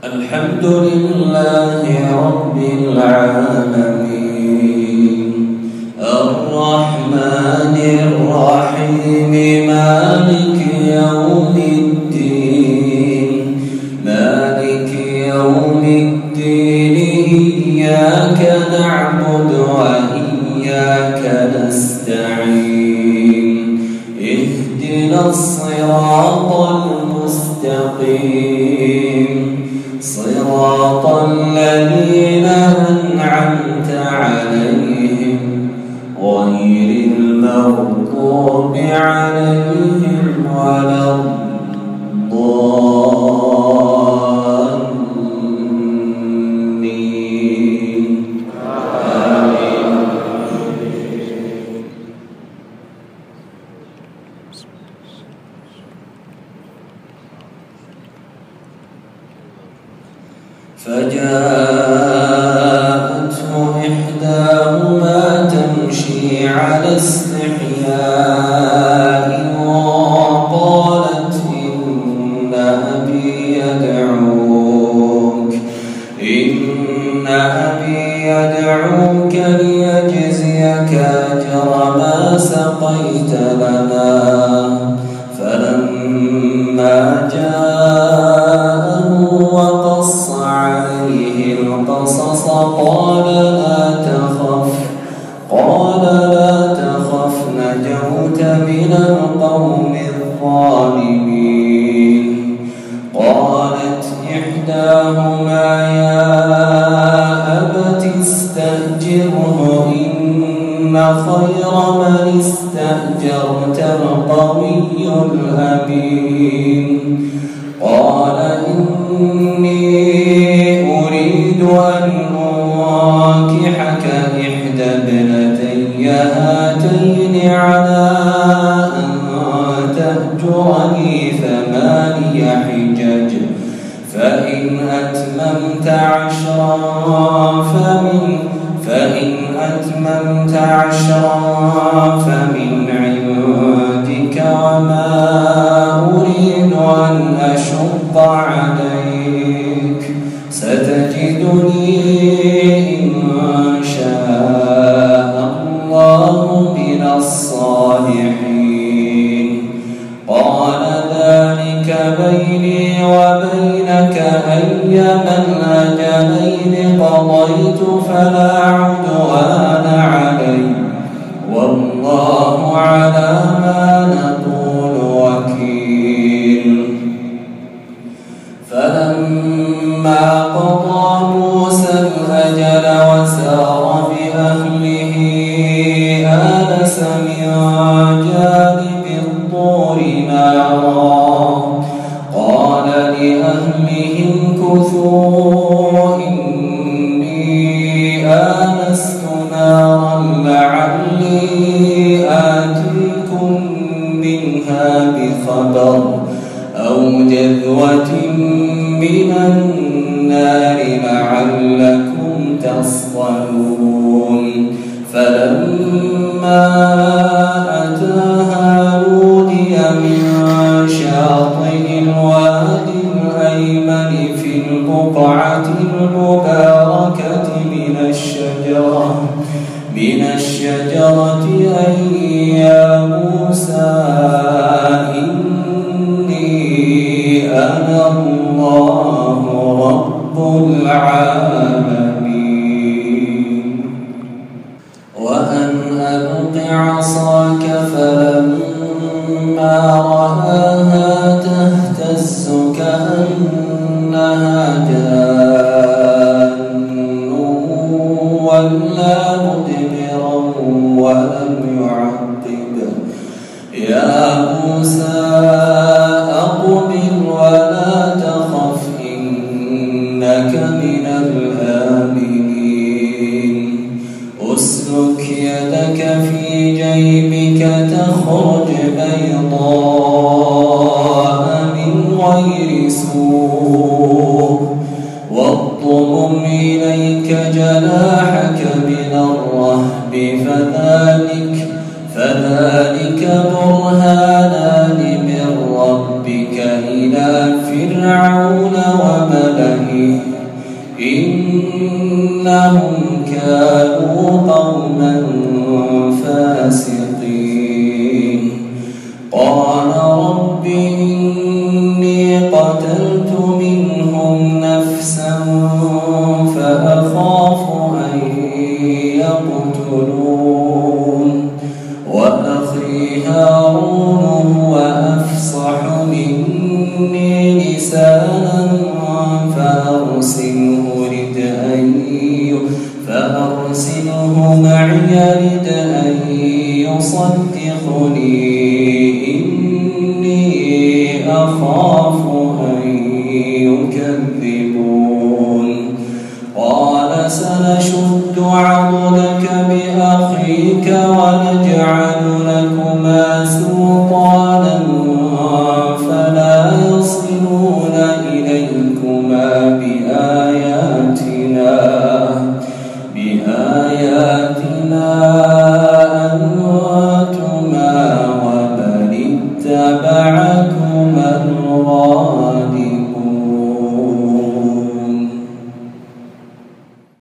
الحمد لله رب العالمين الرحمن الرحيم مالك يوم الدين إياك نعبد وإياك نستعين اهدنا الصراط المستقيم صراط الذين أنعمت عليهم غير المغضوب عليهم ولا الضالين آمين. فجاءته إحداهما تمشي على استحياء قالت إن أبي يدعوك ليجزيك أجر ما سقيت لنا. فلما جاءه وقص عليه القصص قال لا تخف نجوت من القوم الظالمين. قالت إحداهما يا أبت استأجره إن خير من استأجرت القوي الأمين. قال إني أريد أن أنكحك إحدى ابنتي هاتين على أن تأجرني 8 حجج فإن أتممت عشرا فمن عندك وما أريد أن أشق عليك ستجدني إن شاء الله من الصالحين. قال ذلك بيني وبينك أيما الأجلين قضيت فلا عدوان علي والله على ما نقول وكيل. فلما قضى موسى الأجل وسار بأهله آنس من جانب الطور نارا قال لأهلهم كثوا إني آنست نارا لعلي آتيكم منها بخبر أو جذوة من النار لعلكم تصطلون. فلما أتاها نودي من شاطئ الوادي الأيمن في البقعة المباركة من الشجرة أن يا موسى إني أنا الله رب العالمين. وأن ألق عصاك فلما رآها تهتز كأنها جان ولا مدبرا ولم يعقب. يا موسى أقبل ولا تخف إنك من الآمنين. أسلك يدك في جيبك تخرج بيضاء من غير سوء واضمم إليك جناحك من الرهب فذلك برهانان من ربك إلى فرعون وملئه إنهم كانوا قوما فاسقين. قال رب إني قتلت منهم نفسا فأخاف أن يقتلون وأخي هارون هو أفصح مني لسانا فأرسله معي رد أن يصدقني إني أخاف أن يكذبون. قال سنشد عضدك بأخيك ونجعل لكما سلطانا فلا يصلون إليكما بآياتنا أنتما ومن اتبعكما الغالبون.